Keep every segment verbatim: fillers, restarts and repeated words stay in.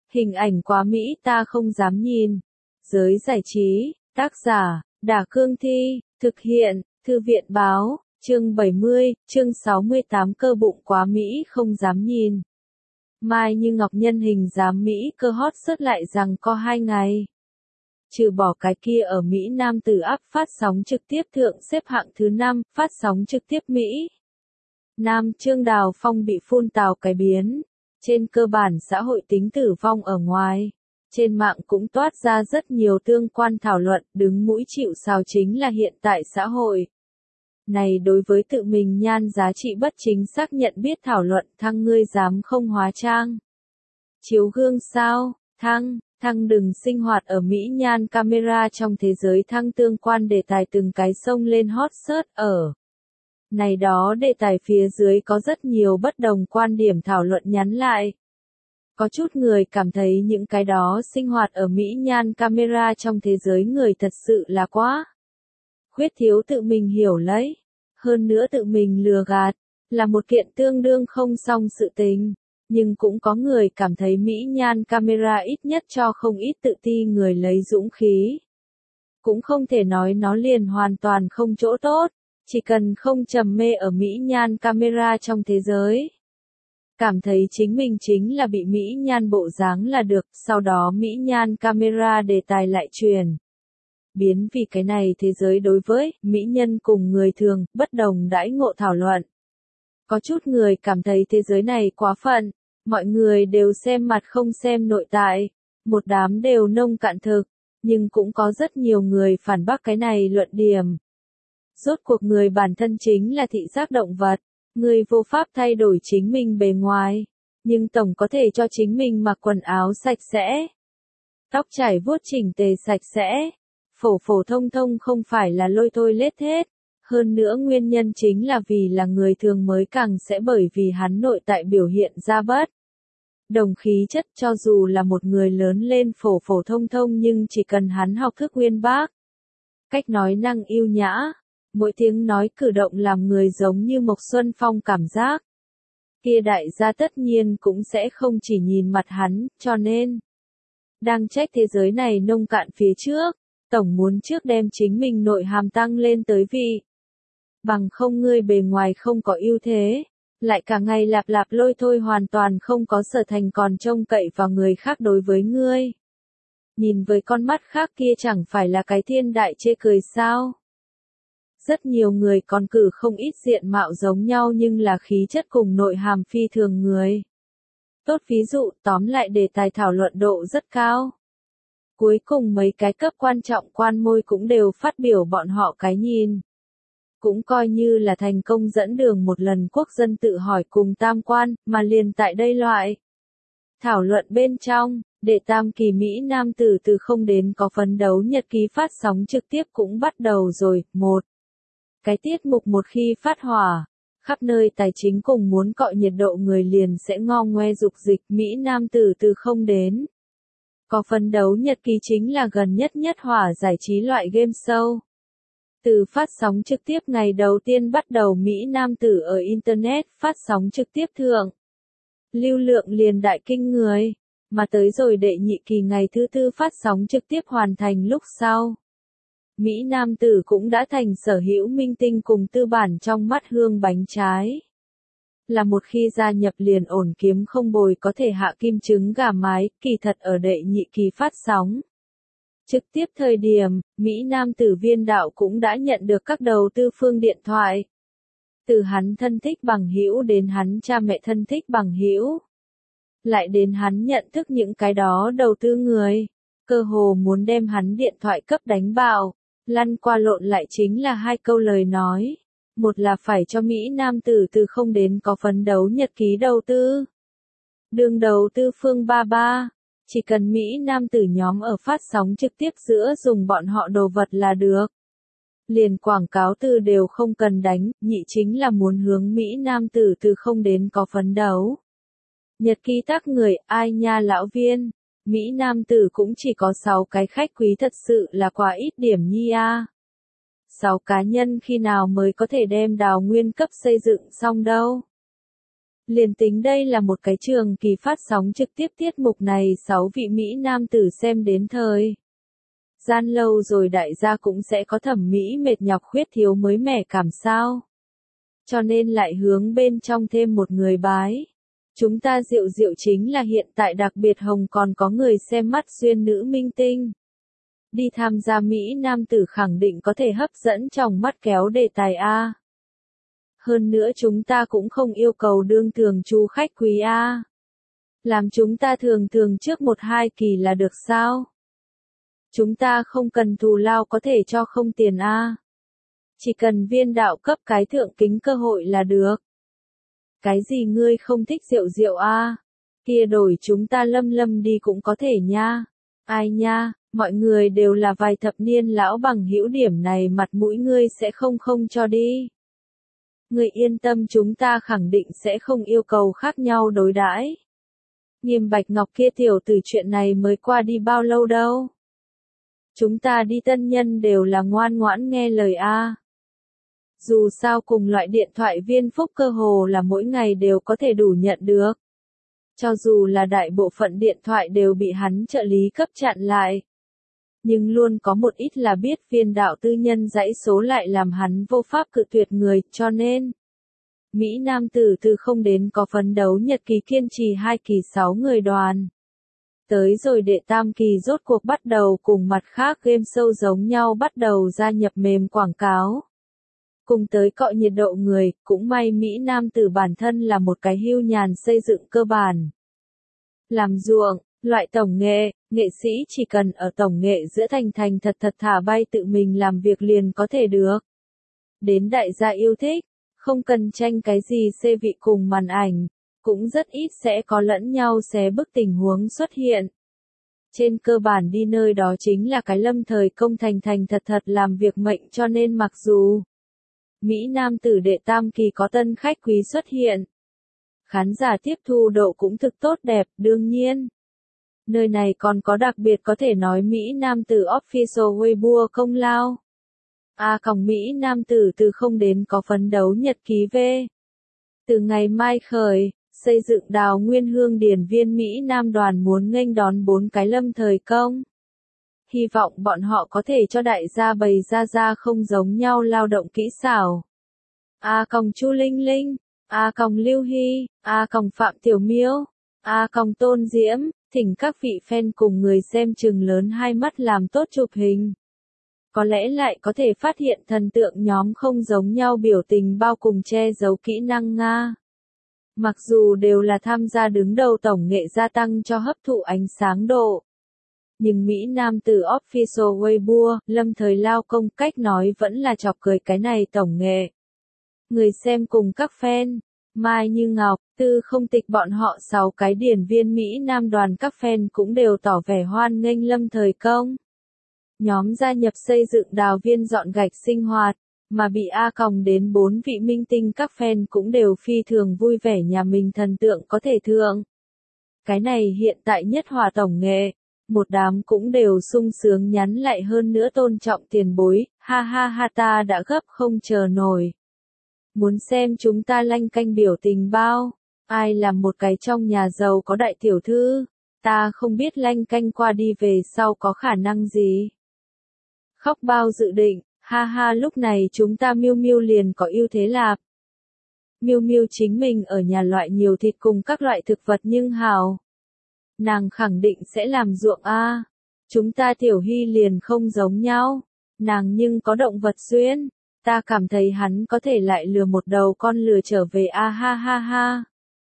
Hình ảnh quá Mỹ ta không dám nhìn. Giới giải trí, tác giả, Đả Cương Thi, thực hiện, Thư viện Báo, chương bảy mươi, chương sáu mươi tám cơ bụng quá Mỹ không dám nhìn. Mai Như Ngọc nhân hình dám Mỹ cơ hot search lại rằng có hai ngày. Trừ bỏ cái kia ở Mỹ nam tử áp phát sóng trực tiếp thượng xếp hạng thứ năm, phát sóng trực tiếp Mỹ. Nam Trương Đào Phong bị phun tào cái biến. Trên cơ bản xã hội tính tử vong ở ngoài. Trên mạng cũng toát ra rất nhiều tương quan thảo luận, đứng mũi chịu sào chính là hiện tại xã hội. Này đối với tự mình nhan giá trị bất chính xác nhận biết thảo luận thăng ngươi dám không hóa trang. Chiếu gương sao, thăng, thăng đừng sinh hoạt ở Mỹ nhan camera trong thế giới thăng tương quan đề tài từng cái sông lên hot search ở. Này đó đề tài phía dưới có rất nhiều bất đồng quan điểm thảo luận nhắn lại. Có chút người cảm thấy những cái đó sinh hoạt ở Mỹ nhan camera trong thế giới người thật sự là quá. Khuyết thiếu tự mình hiểu lấy. Hơn nữa tự mình lừa gạt. Là một kiện tương đương không xong sự tình. Nhưng cũng có người cảm thấy Mỹ nhan camera ít nhất cho không ít tự ti người lấy dũng khí. Cũng không thể nói nó liền hoàn toàn không chỗ tốt. Chỉ cần không trầm mê ở Mỹ nhan camera trong thế giới. Cảm thấy chính mình chính là bị Mỹ nhan bộ dáng là được, sau đó Mỹ nhan camera đề tài lại truyền. Biến vì cái này thế giới đối với Mỹ nhân cùng người thường, bất đồng đãi ngộ thảo luận. Có chút người cảm thấy thế giới này quá phận, mọi người đều xem mặt không xem nội tại, một đám đều nông cạn thực, nhưng cũng có rất nhiều người phản bác cái này luận điểm. Rốt cuộc người bản thân chính là thị giác động vật, người vô pháp thay đổi chính mình bề ngoài, nhưng tổng có thể cho chính mình mặc quần áo sạch sẽ. Tóc chải vuốt chỉnh tề sạch sẽ, phổ phổ thông thông không phải là lôi thôi lết hết, hơn nữa nguyên nhân chính là vì là người thường mới càng sẽ bởi vì hắn nội tại biểu hiện ra bất. Đồng khí chất cho dù là một người lớn lên phổ phổ thông thông nhưng chỉ cần hắn học thức uyên bác. Cách nói năng yêu nhã. Mỗi tiếng nói cử động làm người giống như Mộc Xuân Phong cảm giác. Kia đại gia tất nhiên cũng sẽ không chỉ nhìn mặt hắn, cho nên. Đang trách thế giới này nông cạn phía trước, tổng muốn trước đem chính mình nội hàm tăng lên tới vị. Bằng không ngươi bề ngoài không có ưu thế, lại cả ngày lạp lạp lôi thôi hoàn toàn không có sở thành còn trông cậy vào người khác đối với ngươi. Nhìn với con mắt khác kia chẳng phải là cái thiên đại chê cười sao? Rất nhiều người còn cử không ít diện mạo giống nhau nhưng là khí chất cùng nội hàm phi thường người. Tốt ví dụ, tóm lại đề tài thảo luận độ rất cao. Cuối cùng mấy cái cấp quan trọng quan môi cũng đều phát biểu bọn họ cái nhìn. Cũng coi như là thành công dẫn đường một lần quốc dân tự hỏi cùng tam quan, mà liền tại đây loại. Thảo luận bên trong, đệ tam kỳ Mỹ nam tử từ không đến có phấn đấu nhật ký phát sóng trực tiếp cũng bắt đầu rồi. Một. Cái tiết mục một khi phát hỏa, khắp nơi tài chính cùng muốn cọ nhiệt độ người liền sẽ ngo ngoe dục dịch Mỹ nam tử từ không đến. Có phấn đấu nhật ký chính là gần nhất nhất hỏa giải trí loại game show. Từ phát sóng trực tiếp ngày đầu tiên bắt đầu Mỹ nam tử ở Internet phát sóng trực tiếp thượng. Lưu lượng liền đại kinh người, mà tới rồi đệ nhị kỳ ngày thứ tư phát sóng trực tiếp hoàn thành lúc sau. Mỹ nam tử cũng đã thành sở hữu minh tinh cùng tư bản trong mắt hương bánh trái. Là một khi gia nhập liền ổn kiếm không bồi có thể hạ kim trứng gà mái, kỳ thật ở đệ nhị kỳ phát sóng. Trực tiếp thời điểm, Mỹ nam tử Viên Đạo cũng đã nhận được các đầu tư phương điện thoại. Từ hắn thân thích bằng hữu đến hắn cha mẹ thân thích bằng hữu. Lại đến hắn nhận thức những cái đó đầu tư người. Cơ hồ muốn đem hắn điện thoại cấp đánh bạo. Lăn qua lộn lại chính là hai câu lời nói. Một là phải cho Mỹ nam tử từ không đến có phấn đấu nhật ký đầu tư. Đường đầu tư phương ba ba. Chỉ cần Mỹ nam tử nhóm ở phát sóng trực tiếp giữa dùng bọn họ đồ vật là được. Liền quảng cáo từ đều không cần đánh, nhị chính là muốn hướng Mỹ nam tử từ không đến có phấn đấu. Nhật ký tác người, ai nha lão Viên. Mỹ nam tử cũng chỉ có sáu cái khách quý thật sự là quá ít điểm nhi a. sáu cá nhân khi nào mới có thể đem đào nguyên cấp xây dựng xong đâu. Liền tính đây là một cái trường kỳ phát sóng trực tiếp tiết mục này sáu vị Mỹ nam tử xem đến thời gian lâu rồi đại gia cũng sẽ có thẩm mỹ mệt nhọc khuyết thiếu mới mẻ cảm sao. Cho nên lại hướng bên trong thêm một người bái. Chúng ta Diệu Diệu chính là hiện tại đặc biệt hồng còn có người xem mắt xuyên nữ minh tinh. Đi tham gia Mỹ nam tử khẳng định có thể hấp dẫn trong mắt kéo đề tài A. Hơn nữa chúng ta cũng không yêu cầu đương thường chu khách quý A. Làm chúng ta thường thường trước một hai kỳ là được sao? Chúng ta không cần thù lao có thể cho không tiền A. Chỉ cần viên đạo cấp cái thượng kính cơ hội là được. Cái gì ngươi không thích Diệu Diệu A? Kia đổi chúng ta Lâm Lâm đi cũng có thể nha. Ai nha, mọi người đều là vài thập niên lão bằng hữu điểm này mặt mũi ngươi sẽ không không cho đi. Ngươi yên tâm chúng ta khẳng định sẽ không yêu cầu khác nhau đối đãi. Nghiêm Bạch Ngọc kia tiểu tử chuyện này mới qua đi bao lâu đâu. Chúng ta đi tân nhân đều là ngoan ngoãn nghe lời A. Dù sao cùng loại điện thoại viên phúc cơ hồ là mỗi ngày đều có thể đủ nhận được. Cho dù là đại bộ phận điện thoại đều bị hắn trợ lý cấp chặn lại. Nhưng luôn có một ít là biết viên đạo tư nhân dãy số lại làm hắn vô pháp cự tuyệt người, cho nên Mỹ nam tử từ không đến có phấn đấu nhật kỳ kiên trì hai kỳ sáu người đoàn. Tới rồi đệ tam kỳ rốt cuộc bắt đầu cùng mặt khác game show giống nhau bắt đầu gia nhập mềm quảng cáo. Cùng tới cọ nhiệt độ người, cũng may Mỹ nam tử bản thân là một cái hưu nhàn xây dựng cơ bản. Làm ruộng, loại tổng nghệ, nghệ sĩ chỉ cần ở tổng nghệ giữa thành thành thật thật thả bay tự mình làm việc liền có thể được. Đến đại gia yêu thích, không cần tranh cái gì xê vị cùng màn ảnh, cũng rất ít sẽ có lẫn nhau xé bức tình huống xuất hiện. Trên cơ bản đi nơi đó chính là cái lâm thời công thành thành thật thật làm việc mệnh cho nên mặc dù Mỹ nam tử đệ tam kỳ có tân khách quý xuất hiện. Khán giả tiếp thu độ cũng thực tốt đẹp, đương nhiên. Nơi này còn có đặc biệt có thể nói Mỹ nam tử official Weibo công lao. A còng Mỹ nam tử từ không đến có phấn đấu nhật ký V. Từ ngày mai khởi, xây dựng đào nguyên hương điển viên Mỹ nam đoàn muốn nghênh đón bốn cái lâm thời công. Hy vọng bọn họ có thể cho đại gia bày ra ra không giống nhau lao động kỹ xảo. A còng Chu Linh Linh, A còng Lưu Hy, A còng Phạm Tiểu Miêu, A còng Tôn Diễm, thỉnh các vị fan cùng người xem chừng lớn hai mắt làm tốt chụp hình. Có lẽ lại có thể phát hiện thần tượng nhóm không giống nhau biểu tình bao cùng che giấu kỹ năng Nga. Mặc dù đều là tham gia đứng đầu tổng nghệ gia tăng cho hấp thụ ánh sáng độ. Nhưng Mỹ nam tử official Weibo, lâm thời lao công cách nói vẫn là chọc cười cái này tổng nghệ. Người xem cùng các fan, Mai Như Ngọc, Tư Không Tịch bọn họ sáu cái điển viên Mỹ nam đoàn các fan cũng đều tỏ vẻ hoan nghênh lâm thời công. Nhóm gia nhập xây dựng đào viên dọn gạch sinh hoạt, mà bị A còng đến bốn vị minh tinh các fan cũng đều phi thường vui vẻ nhà mình thần tượng có thể thượng. Cái này hiện tại nhất hòa tổng nghệ, một đám cũng đều sung sướng nhắn lại hơn nữa tôn trọng tiền bối, ha ha ha ta đã gấp không chờ nổi. Muốn xem chúng ta lanh canh biểu tình bao, ai làm một cái trong nhà giàu có đại tiểu thư, ta không biết lanh canh qua đi về sau có khả năng gì. Khóc bao dự định, ha ha lúc này chúng ta Miu Miu liền có ưu thế lạp. Miu Miu chính mình ở nhà loại nhiều thịt cùng các loại thực vật nhưng hào. Nàng khẳng định sẽ làm ruộng a. Chúng ta Tiểu Hy liền không giống nhau. Nàng nhưng có động vật duyên. Ta cảm thấy hắn có thể lại lừa một đầu con lừa trở về a ha ha ha.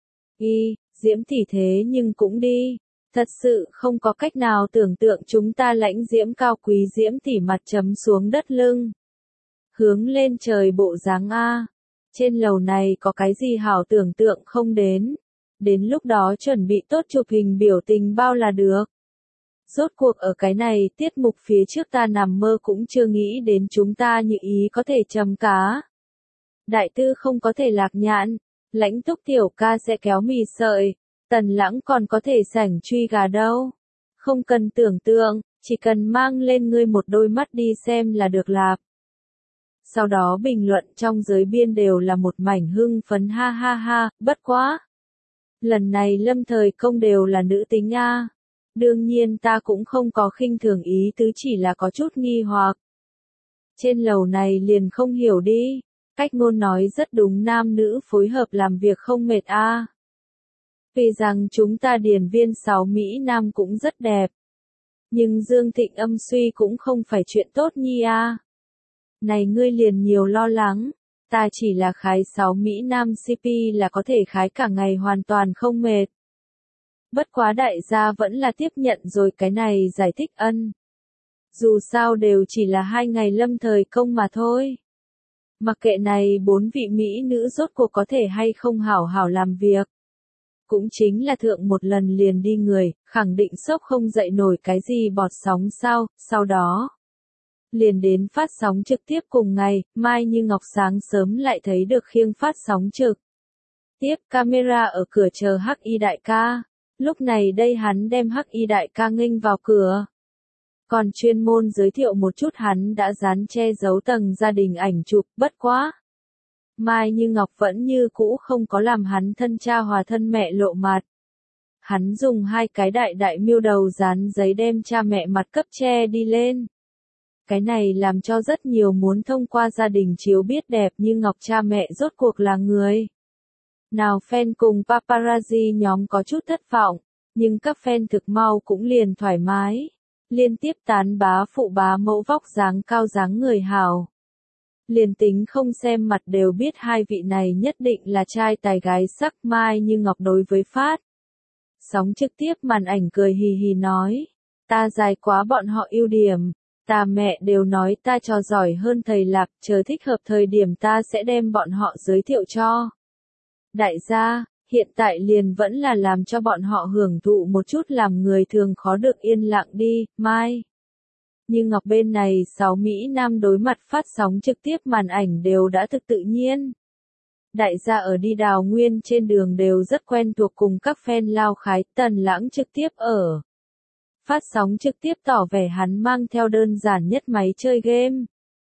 Y, Diễm tỷ thế nhưng cũng đi. Thật sự không có cách nào tưởng tượng chúng ta lãnh Diễm cao quý Diễm tỷ mặt chấm xuống đất lưng. Hướng lên trời bộ dáng a. Trên lầu này có cái gì hảo tưởng tượng không đến. Đến lúc đó chuẩn bị tốt chụp hình biểu tình bao là được. Rốt cuộc ở cái này tiết mục phía trước ta nằm mơ cũng chưa nghĩ đến chúng ta như ý có thể chấm cá. Đại tư không có thể lạc nhãn, lãnh túc tiểu ca sẽ kéo mì sợi, tần lãng còn có thể sảnh truy gà đâu. Không cần tưởng tượng, chỉ cần mang lên ngươi một đôi mắt đi xem là được lạp. Sau đó bình luận trong giới biên đều là một mảnh hưng phấn ha ha ha, bất quá. Lần này Lâm Thời Công đều là nữ tính a. Đương nhiên ta cũng không có khinh thường ý tứ, chỉ là có chút nghi hoặc. Trên lầu này liền không hiểu đi. Cách ngôn nói rất đúng, nam nữ phối hợp làm việc không mệt a. Vì rằng chúng ta điền viên sáu Mỹ Nam cũng rất đẹp. Nhưng Dương Thịnh âm suy cũng không phải chuyện tốt nhi a. Này ngươi liền nhiều lo lắng. Ta chỉ là khái sáu Mỹ Nam xê pê là có thể khái cả ngày hoàn toàn không mệt. Bất quá đại gia vẫn là tiếp nhận rồi cái này giải thích ân. Dù sao đều chỉ là hai ngày Lâm Thời Công mà thôi. Mặc kệ này bốn vị Mỹ nữ rốt cuộc có thể hay không hảo hảo làm việc. Cũng chính là thượng một lần liền đi người, khẳng định sốc không dậy nổi cái gì bọt sóng sao, sau đó. Liền đến phát sóng trực tiếp cùng ngày, Mai Như Ngọc sáng sớm lại thấy được khiêng phát sóng trực tiếp camera ở cửa chờ Hắc Y đại ca. Lúc này đây hắn đem Hắc Y đại ca nghênh vào cửa. Còn chuyên môn giới thiệu một chút hắn đã dán che giấu tầng gia đình ảnh chụp, bất quá. Mai Như Ngọc vẫn như cũ không có làm hắn thân cha hòa thân mẹ lộ mặt. Hắn dùng hai cái đại đại miêu đầu dán giấy đem cha mẹ mặt cấp che đi lên. Cái này làm cho rất nhiều muốn thông qua gia đình chiếu biết đẹp như Ngọc cha mẹ rốt cuộc là người. Nào fan cùng paparazzi nhóm có chút thất vọng, nhưng các fan thực mau cũng liền thoải mái. Liên tiếp tán bá phụ bá mẫu vóc dáng cao dáng người hào. Liền tính không xem mặt đều biết hai vị này nhất định là trai tài gái sắc. Mai Như Ngọc đối với phát sóng trực tiếp màn ảnh cười hì hì nói. Ta dài quá bọn họ ưu điểm. Ta mẹ đều nói ta trò giỏi hơn thầy Lạp, chờ thích hợp thời điểm ta sẽ đem bọn họ giới thiệu cho. Đại gia, hiện tại liền vẫn là làm cho bọn họ hưởng thụ một chút làm người thường khó được yên lặng đi, Mai. Như Ngọc bên này sáu Mỹ Nam đối mặt phát sóng trực tiếp màn ảnh đều đã thực tự nhiên. Đại gia ở đi đào nguyên trên đường đều rất quen thuộc cùng các fan lao khái. Tần Lãng trực tiếp ở phát sóng trực tiếp tỏ vẻ hắn mang theo đơn giản nhất máy chơi game.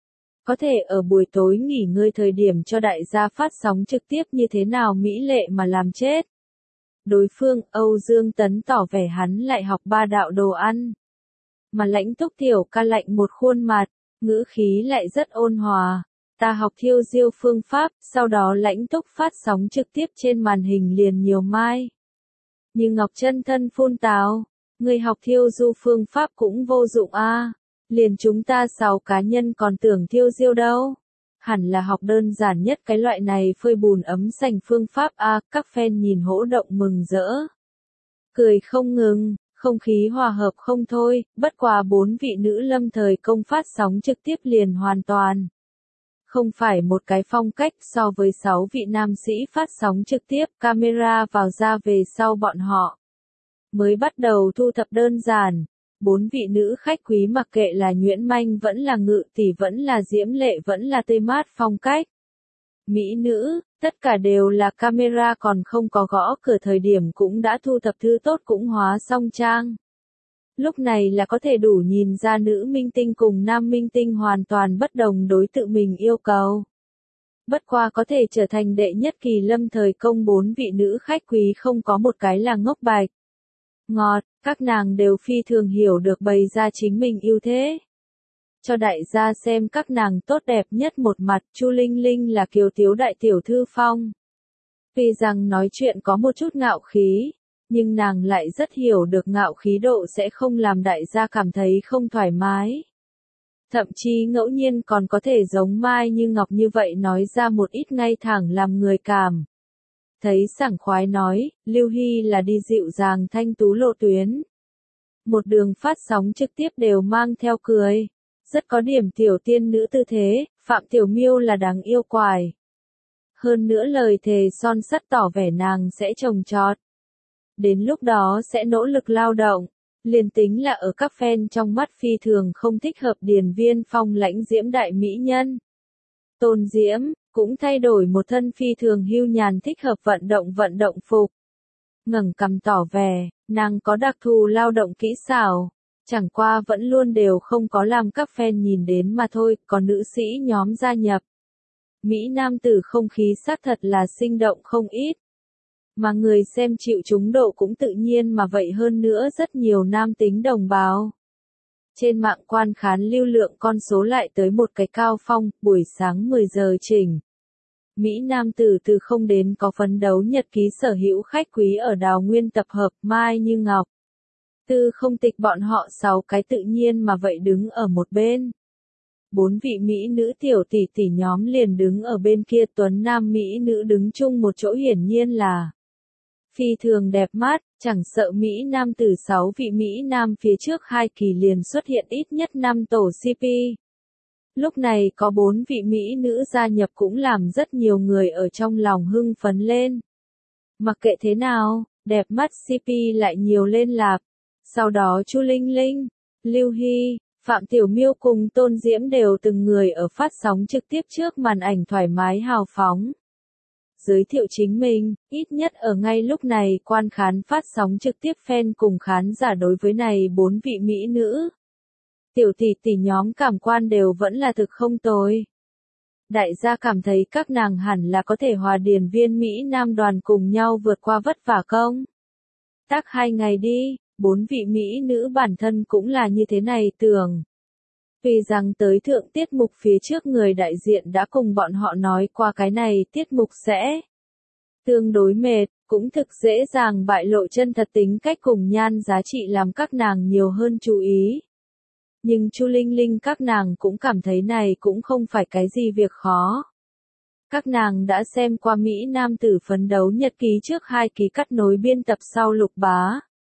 Có thể ở buổi tối nghỉ ngơi thời điểm cho đại gia phát sóng trực tiếp như thế nào mỹ lệ mà làm chết. Đối phương, Âu Dương Tấn tỏ vẻ hắn lại học ba đạo đồ ăn. Mà Lãnh Túc tiểu ca lạnh một khuôn mặt, ngữ khí lại rất ôn hòa. Ta học thiêu diêu phương pháp, sau đó Lãnh Túc phát sóng trực tiếp trên màn hình liền nhiều Mai Như Ngọc chân thân phun táo. Người học thiêu du phương pháp cũng vô dụng a. Liền chúng ta sáu cá nhân còn tưởng thiêu diêu đâu. Hẳn là học đơn giản nhất cái loại này phơi bùn ấm sành phương pháp a. Các fan nhìn hỗ động mừng rỡ. Cười không ngừng, không khí hòa hợp không thôi. Bất quá bốn vị nữ Lâm Thời Công phát sóng trực tiếp liền hoàn toàn không phải một cái phong cách so với sáu vị nam sĩ phát sóng trực tiếp. Camera vào ra về sau bọn họ mới bắt đầu thu thập đơn giản. Bốn vị nữ khách quý mặc kệ là nhuyễn manh vẫn là ngự tỷ vẫn là diễm lệ vẫn là tê mát phong cách. Mỹ nữ, tất cả đều là camera còn không có gõ cửa thời điểm cũng đã thu thập thứ tốt cũng hóa xong trang. Lúc này là có thể đủ nhìn ra nữ minh tinh cùng nam minh tinh hoàn toàn bất đồng đối tự mình yêu cầu. Bất qua có thể trở thành đệ nhất kỳ Lâm Thời Công bốn vị nữ khách quý không có một cái là ngốc bạch. Ngọt, các nàng đều phi thường hiểu được bày ra chính mình ưu thế. Cho đại gia xem các nàng tốt đẹp nhất một mặt. Chu Linh Linh là kiều tiếu đại tiểu thư phong. Vì rằng nói chuyện có một chút ngạo khí, nhưng nàng lại rất hiểu được ngạo khí độ sẽ không làm đại gia cảm thấy không thoải mái. Thậm chí ngẫu nhiên còn có thể giống Mai Như Ngọc như vậy nói ra một ít ngay thẳng làm người cảm thấy sảng khoái nói. Lưu Hy là đi dịu dàng thanh tú lộ tuyến. Một đường phát sóng trực tiếp đều mang theo cười. Rất có điểm tiểu tiên nữ tư thế. Phạm Tiểu Miêu là đáng yêu quài. Hơn nữa lời thề son sắt tỏ vẻ nàng sẽ trồng trọt. Đến lúc đó sẽ nỗ lực lao động. Liền tính là ở các fan trong mắt phi thường không thích hợp Điền Viên Phong lãnh diễm đại mỹ nhân. Tôn Diễm cũng thay đổi một thân phi thường hưu nhàn thích hợp vận động vận động phục. Ngẩng cằm tỏ vẻ, nàng có đặc thù lao động kỹ xảo, chẳng qua vẫn luôn đều không có làm các fan nhìn đến mà thôi. Còn nữ sĩ nhóm gia nhập Mỹ nam tử không khí xác thật là sinh động không ít. Mà người xem chịu trúng độ cũng tự nhiên mà vậy, hơn nữa rất nhiều nam tính đồng bào. Trên mạng quan khán lưu lượng con số lại tới một cái cao phong, buổi sáng mười giờ chỉnh. Mỹ nam tử từ không đến có phấn đấu nhật ký sở hữu khách quý ở Đào Nguyên tập hợp Mai Như Ngọc. Tư không tịch bọn họ sáu cái tự nhiên mà vậy đứng ở một bên. Bốn vị Mỹ nữ tiểu tỷ tỷ nhóm liền đứng ở bên kia, tuấn nam Mỹ nữ đứng chung một chỗ, hiển nhiên là phi thường đẹp mắt, chẳng sợ Mỹ nam từ sáu vị Mỹ nam phía trước hai kỳ liền xuất hiện ít nhất năm tổ xê pê. Lúc này có bốn vị Mỹ nữ gia nhập cũng làm rất nhiều người ở trong lòng hưng phấn lên. Mặc kệ thế nào, đẹp mắt xê pê lại nhiều lên lạp. Sau đó Chu Linh Linh, Lưu Hy, Phạm Tiểu Miêu cùng Tôn Diễm đều từng người ở phát sóng trực tiếp trước màn ảnh thoải mái hào phóng. Giới thiệu chính mình, ít nhất ở ngay lúc này quan khán phát sóng trực tiếp fan cùng khán giả đối với này bốn vị Mỹ nữ. Tiểu tỷ tỷ nhóm cảm quan đều vẫn là thực không tồi. Đại gia cảm thấy các nàng hẳn là có thể hòa điền viên Mỹ Nam đoàn cùng nhau vượt qua vất vả công tác hai ngày đi, bốn vị Mỹ nữ bản thân cũng là như thế này tưởng. Vì rằng tới thượng tiết mục phía trước người đại diện đã cùng bọn họ nói qua cái này tiết mục sẽ tương đối mệt, cũng thực dễ dàng bại lộ chân thật tính cách cùng nhan giá trị làm các nàng nhiều hơn chú ý. Nhưng Chu Linh Linh các nàng cũng cảm thấy này cũng không phải cái gì việc khó. Các nàng đã xem qua Mỹ Nam tử phấn đấu nhật ký trước hai ký cắt nối biên tập sau Lục Bá.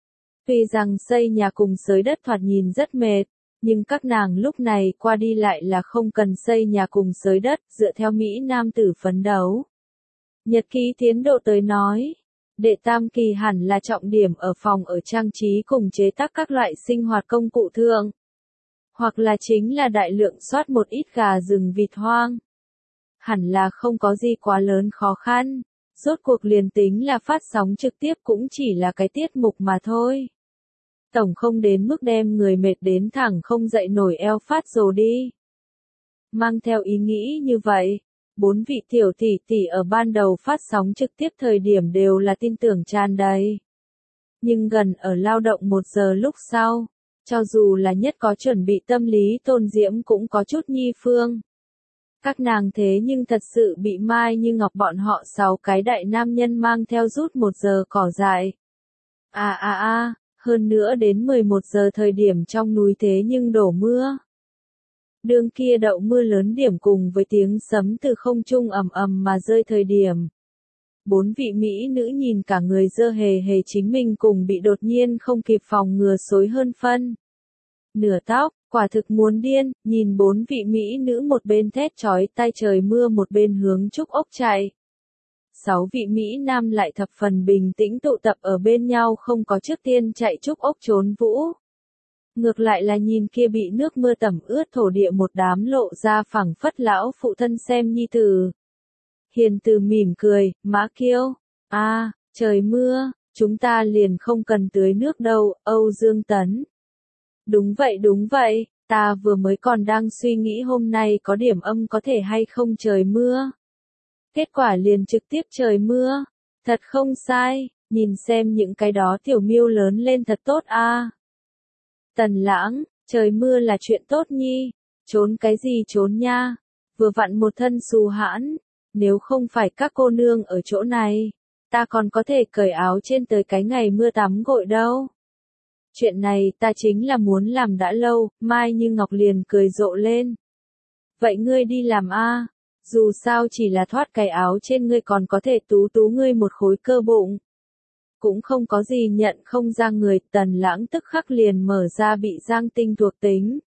Tuy rằng xây nhà cùng xới đất thoạt nhìn rất mệt, nhưng các nàng lúc này qua đi lại là không cần xây nhà cùng xới đất, dựa theo Mỹ Nam tử phấn đấu. Nhật ký tiến độ tới nói, đệ tam kỳ hẳn là trọng điểm ở phòng ở trang trí cùng chế tác các loại sinh hoạt công cụ thượng. Hoặc là chính là đại lượng soát một ít gà rừng vịt hoang. Hẳn là không có gì quá lớn khó khăn, rốt cuộc liền tính là phát sóng trực tiếp cũng chỉ là cái tiết mục mà thôi. Tổng không đến mức đem người mệt đến thẳng không dậy nổi eo phát rồi đi. Mang theo ý nghĩ như vậy, bốn vị tiểu tỷ tỷ ở ban đầu phát sóng trực tiếp thời điểm đều là tin tưởng tràn đầy. Nhưng gần ở lao động một giờ lúc sau, cho dù là nhất có chuẩn bị tâm lý Tôn Diễm cũng có chút nhi phương. Các nàng thế nhưng thật sự bị Mai Như Ngọc bọn họ sáu cái đại nam nhân mang theo rút một giờ cỏ dại. À à à, hơn nữa đến mười một giờ thời điểm trong núi thế nhưng đổ mưa. Đường kia đậu mưa lớn điểm cùng với tiếng sấm từ không trung ầm ầm mà rơi thời điểm. Bốn vị Mỹ nữ nhìn cả người dơ hề hề chính mình cùng bị đột nhiên không kịp phòng ngừa xối hơn phân. Nửa tóc, quả thực muốn điên, nhìn bốn vị Mỹ nữ một bên thét chói tai trời mưa một bên hướng Trúc Ốc chạy. Sáu vị Mỹ Nam lại thập phần bình tĩnh tụ tập ở bên nhau không có trước tiên chạy Trúc Ốc trốn vũ. Ngược lại là nhìn kia bị nước mưa tẩm ướt thổ địa một đám lộ ra phẳng phất lão phụ thân xem nhi tử. Hiền từ mỉm cười, Mã Kiêu, a à, trời mưa, chúng ta liền không cần tưới nước đâu, Âu Dương Tấn. Đúng vậy đúng vậy, ta vừa mới còn đang suy nghĩ hôm nay có điểm âm có thể hay không trời mưa. Kết quả liền trực tiếp trời mưa, thật không sai, nhìn xem những cái đó tiểu miêu lớn lên thật tốt a. À. Tần Lãng, trời mưa là chuyện tốt nhi, trốn cái gì trốn nha, vừa vặn một thân xù hãn, nếu không phải các cô nương ở chỗ này, ta còn có thể cởi áo trên tới cái ngày mưa tắm gội đâu. Chuyện này ta chính là muốn làm đã lâu, Mai Như Ngọc liền cười rộ lên. Vậy ngươi đi làm a, dù sao chỉ là thoát cái áo trên ngươi còn có thể tú tú ngươi một khối cơ bụng. Cũng không có gì nhận không ra người, Tần Lãng tức khắc liền mở ra bị giang tinh thuộc tính.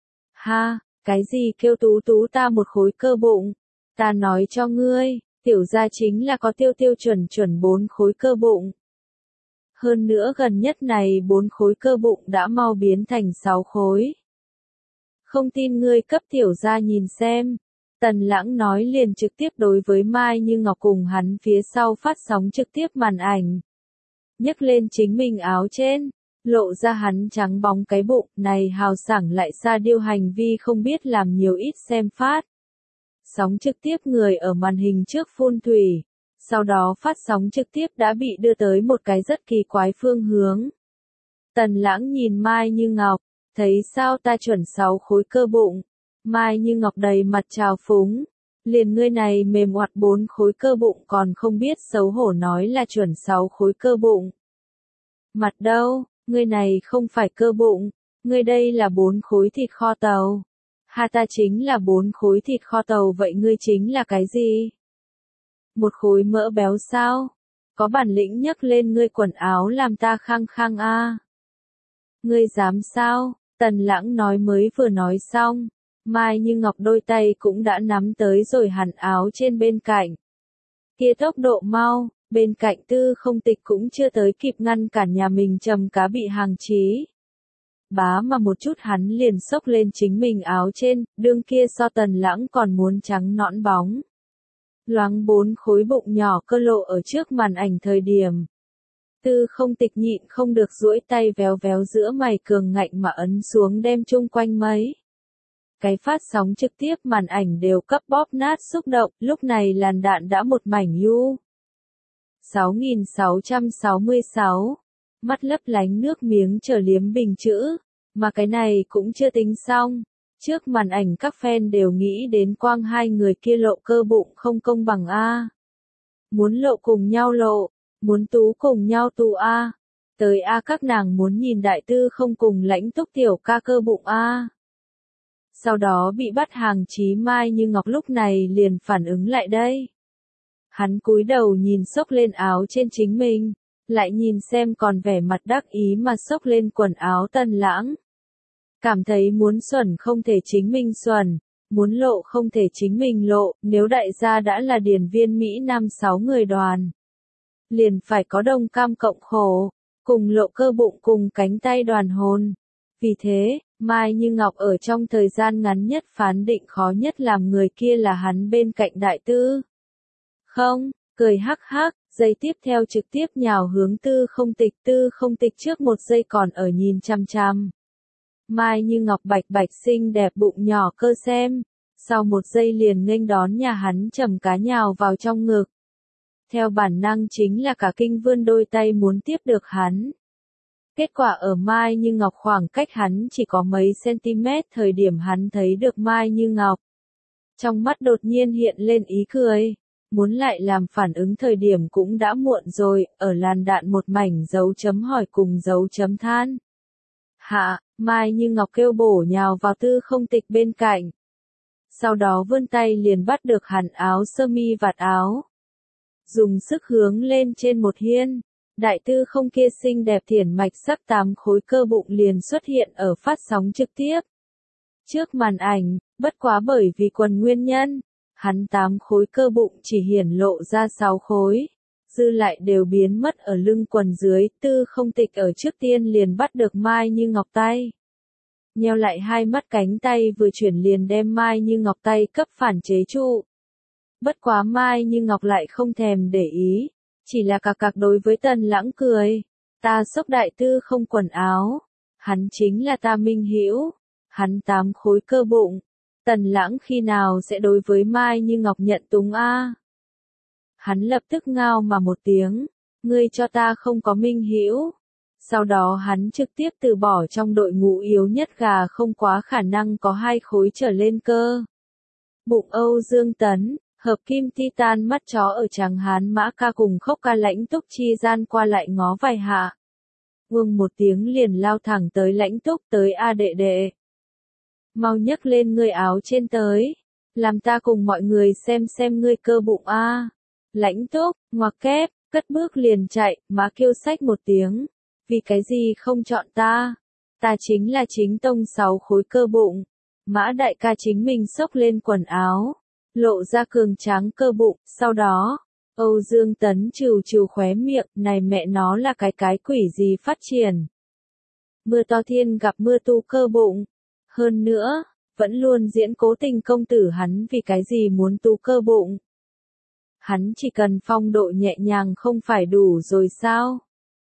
Ha, cái gì kêu tú tú ta một khối cơ bụng, ta nói cho ngươi, tiểu gia chính là có tiêu tiêu chuẩn chuẩn bốn khối cơ bụng. Hơn nữa gần nhất này bốn khối cơ bụng đã mau biến thành sáu khối. Không tin ngươi cấp tiểu gia nhìn xem. Tần Lãng nói liền trực tiếp đối với Mai Như Ngọc cùng hắn phía sau phát sóng trực tiếp màn ảnh. Nhấc lên chính mình áo trên, lộ ra hắn trắng bóng cái bụng này hào sảng lại xa điêu hành vi không biết làm nhiều ít xem phát. Sóng trực tiếp người ở màn hình trước phun thủy, Sau đó phát sóng trực tiếp đã bị đưa tới một cái rất kỳ quái phương hướng. Tần Lãng nhìn Mai Như Ngọc, thấy sao ta chuẩn sáu khối cơ bụng. Mai Như Ngọc đầy mặt trào phúng, liền ngươi này mềm oặt bốn khối cơ bụng còn không biết xấu hổ nói là chuẩn sáu khối cơ bụng. Mặt đâu, ngươi này không phải cơ bụng, ngươi đây là bốn khối thịt kho tàu. Ha, ta chính là bốn khối thịt kho tàu, vậy ngươi chính là cái gì? Một khối mỡ béo sao? Có bản lĩnh nhấc lên ngươi quần áo làm ta khăng khăng a. Ngươi dám sao? Tần Lãng nói mới vừa nói xong, Mai Như Ngọc đôi tay cũng đã nắm tới rồi hẳn áo trên bên cạnh. Kia tốc độ mau, bên cạnh Tư Không Tịch cũng chưa tới kịp ngăn cản nhà mình trầm cá bị hàng chí. Bá mà một chút hắn liền xốc lên chính mình áo trên, đương kia so Tần Lãng còn muốn trắng nõn bóng. Loáng bốn khối bụng nhỏ cơ lộ ở trước màn ảnh thời điểm. Tư Không Tịch nhịn không được duỗi tay véo véo giữa mày cường ngạnh mà ấn xuống đem chung quanh mấy. Cái phát sóng trực tiếp màn ảnh đều cấp bóp nát xúc động, lúc này làn đạn đã một mảnh yu. sáu nghìn sáu trăm sáu mươi sáu. Mắt lấp lánh nước miếng trở liếm bình chữ, mà cái này cũng chưa tính xong. Trước màn ảnh các fan đều nghĩ đến quang hai người kia lộ cơ bụng không công bằng a. Muốn lộ cùng nhau lộ, muốn tú cùng nhau tú a. Tới a các nàng muốn nhìn đại tư không cùng Lãnh Túc tiểu ca cơ bụng a. Sau đó bị bắt hàng chí Mai Như Ngọc lúc này liền phản ứng lại đây. Hắn cúi đầu nhìn xốc lên áo trên chính mình, lại nhìn xem còn vẻ mặt đắc ý mà xốc lên quần áo Tần Lãng. Cảm thấy muốn xuẩn không thể chính mình xuẩn, muốn lộ không thể chính mình lộ, nếu đại gia đã là điển viên Mỹ Nam sáu người đoàn. Liền phải có đồng cam cộng khổ, cùng lộ cơ bụng cùng cánh tay đoàn hồn. Vì thế, Mai Như Ngọc ở trong thời gian ngắn nhất phán định khó nhất làm người kia là hắn bên cạnh đại tư. Không, cười hắc hắc, giây tiếp theo trực tiếp nhào hướng Tư Không Tịch. Tư Không Tịch trước một giây còn ở nhìn chăm chăm. Mai Như Ngọc bạch bạch xinh đẹp bụng nhỏ cơ xem, sau một giây liền nghênh đón nhà hắn trầm cá nhào vào trong ngực. Theo bản năng chính là cả kinh vươn đôi tay muốn tiếp được hắn. Kết quả ở Mai Như Ngọc khoảng cách hắn chỉ có mấy cm thời điểm hắn thấy được Mai Như Ngọc. Trong mắt đột nhiên hiện lên ý cười, muốn lại làm phản ứng thời điểm cũng đã muộn rồi, ở làn đạn một mảnh dấu chấm hỏi cùng dấu chấm than. Hạ, Mai Như Ngọc kêu bổ nhào vào Tư Không Tịch bên cạnh. Sau đó vươn tay liền bắt được hẳn áo sơ mi vạt áo. Dùng sức hướng lên trên một hiên. Đại tư không kia xinh đẹp thiển mạch sắc tám khối cơ bụng liền xuất hiện ở phát sóng trực tiếp. Trước màn ảnh, bất quá bởi vì quần nguyên nhân, hắn tám khối cơ bụng chỉ hiển lộ ra sáu khối, dư lại đều biến mất ở lưng quần dưới. Tư Không Tịch ở trước tiên liền bắt được Mai Như Ngọc tay. Nheo lại hai mắt cánh tay vừa chuyển liền đem Mai Như Ngọc tay cấp phản chế trụ. Bất quá Mai Như Ngọc lại không thèm để ý. Chỉ là cạc cạc đối với Tần Lãng cười. Ta xốc đại tư không quần áo. Hắn chính là ta minh hữu. Hắn tám khối cơ bụng. Tần Lãng khi nào sẽ đối với Mai Như Ngọc nhận túng a? Hắn lập tức ngao mà một tiếng. Ngươi cho ta không có minh hữu. Sau đó hắn trực tiếp từ bỏ trong đội ngũ yếu nhất gà không quá khả năng có hai khối trở lên cơ. Bụng Âu Dương Tấn. Hợp kim titan mắt chó ở Tràng Hán Mã Ca cùng Khốc Ca Lãnh Túc chi gian qua lại ngó vài hạ. Vương một tiếng liền lao thẳng tới Lãnh Túc tới a đệ đệ. Mau nhấc lên ngươi áo trên tới. Làm ta cùng mọi người xem xem ngươi cơ bụng a. Lãnh Túc, ngoặc kép, cất bước liền chạy, má kêu xách một tiếng. Vì cái gì không chọn ta? Ta chính là chính tông sáu khối cơ bụng. Mã đại ca chính mình xốc lên quần áo. Lộ ra cường tráng cơ bụng, sau đó, Âu Dương Tấn trừ trừ khóe miệng, này mẹ nó là cái cái quỷ gì phát triển. Mưa to thiên gặp mưa tu cơ bụng. Hơn nữa, vẫn luôn diễn cố tình công tử hắn vì cái gì muốn tu cơ bụng. Hắn chỉ cần phong độ nhẹ nhàng không phải đủ rồi sao?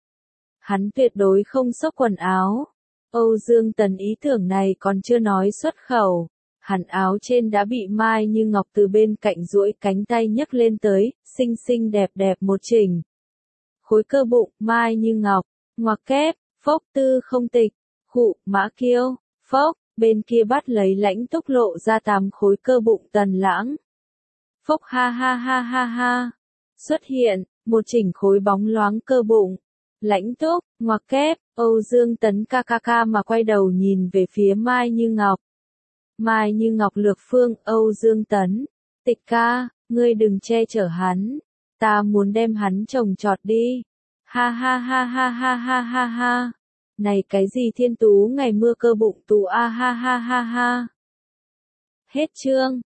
Hắn tuyệt đối không xốc quần áo. Âu Dương Tấn ý tưởng này còn chưa nói xuất khẩu. Hắn áo trên đã bị Mai Như Ngọc từ bên cạnh duỗi cánh tay nhấc lên tới, xinh xinh đẹp đẹp một chỉnh. Khối cơ bụng, Mai Như Ngọc, ngoặc kép, phốc tư không tịch, khụ, mã kiêu, phốc, bên kia bắt lấy Lãnh Túc lộ ra tám khối cơ bụng Tần Lãng. Phốc ha ha ha ha ha. Xuất hiện, một chỉnh khối bóng loáng cơ bụng. Lãnh Túc, ngoặc kép, Âu Dương Tấn ca ca ca mà quay đầu nhìn về phía Mai Như Ngọc. Mai Như Ngọc lược phương, Âu Dương Tấn. Tịch ca, ngươi đừng che chở hắn. Ta muốn đem hắn trồng trọt đi. Ha ha ha ha ha ha ha ha. Này cái gì thiên tú ngày mưa cơ bụng tú a ha ha ha ha. Hết chương.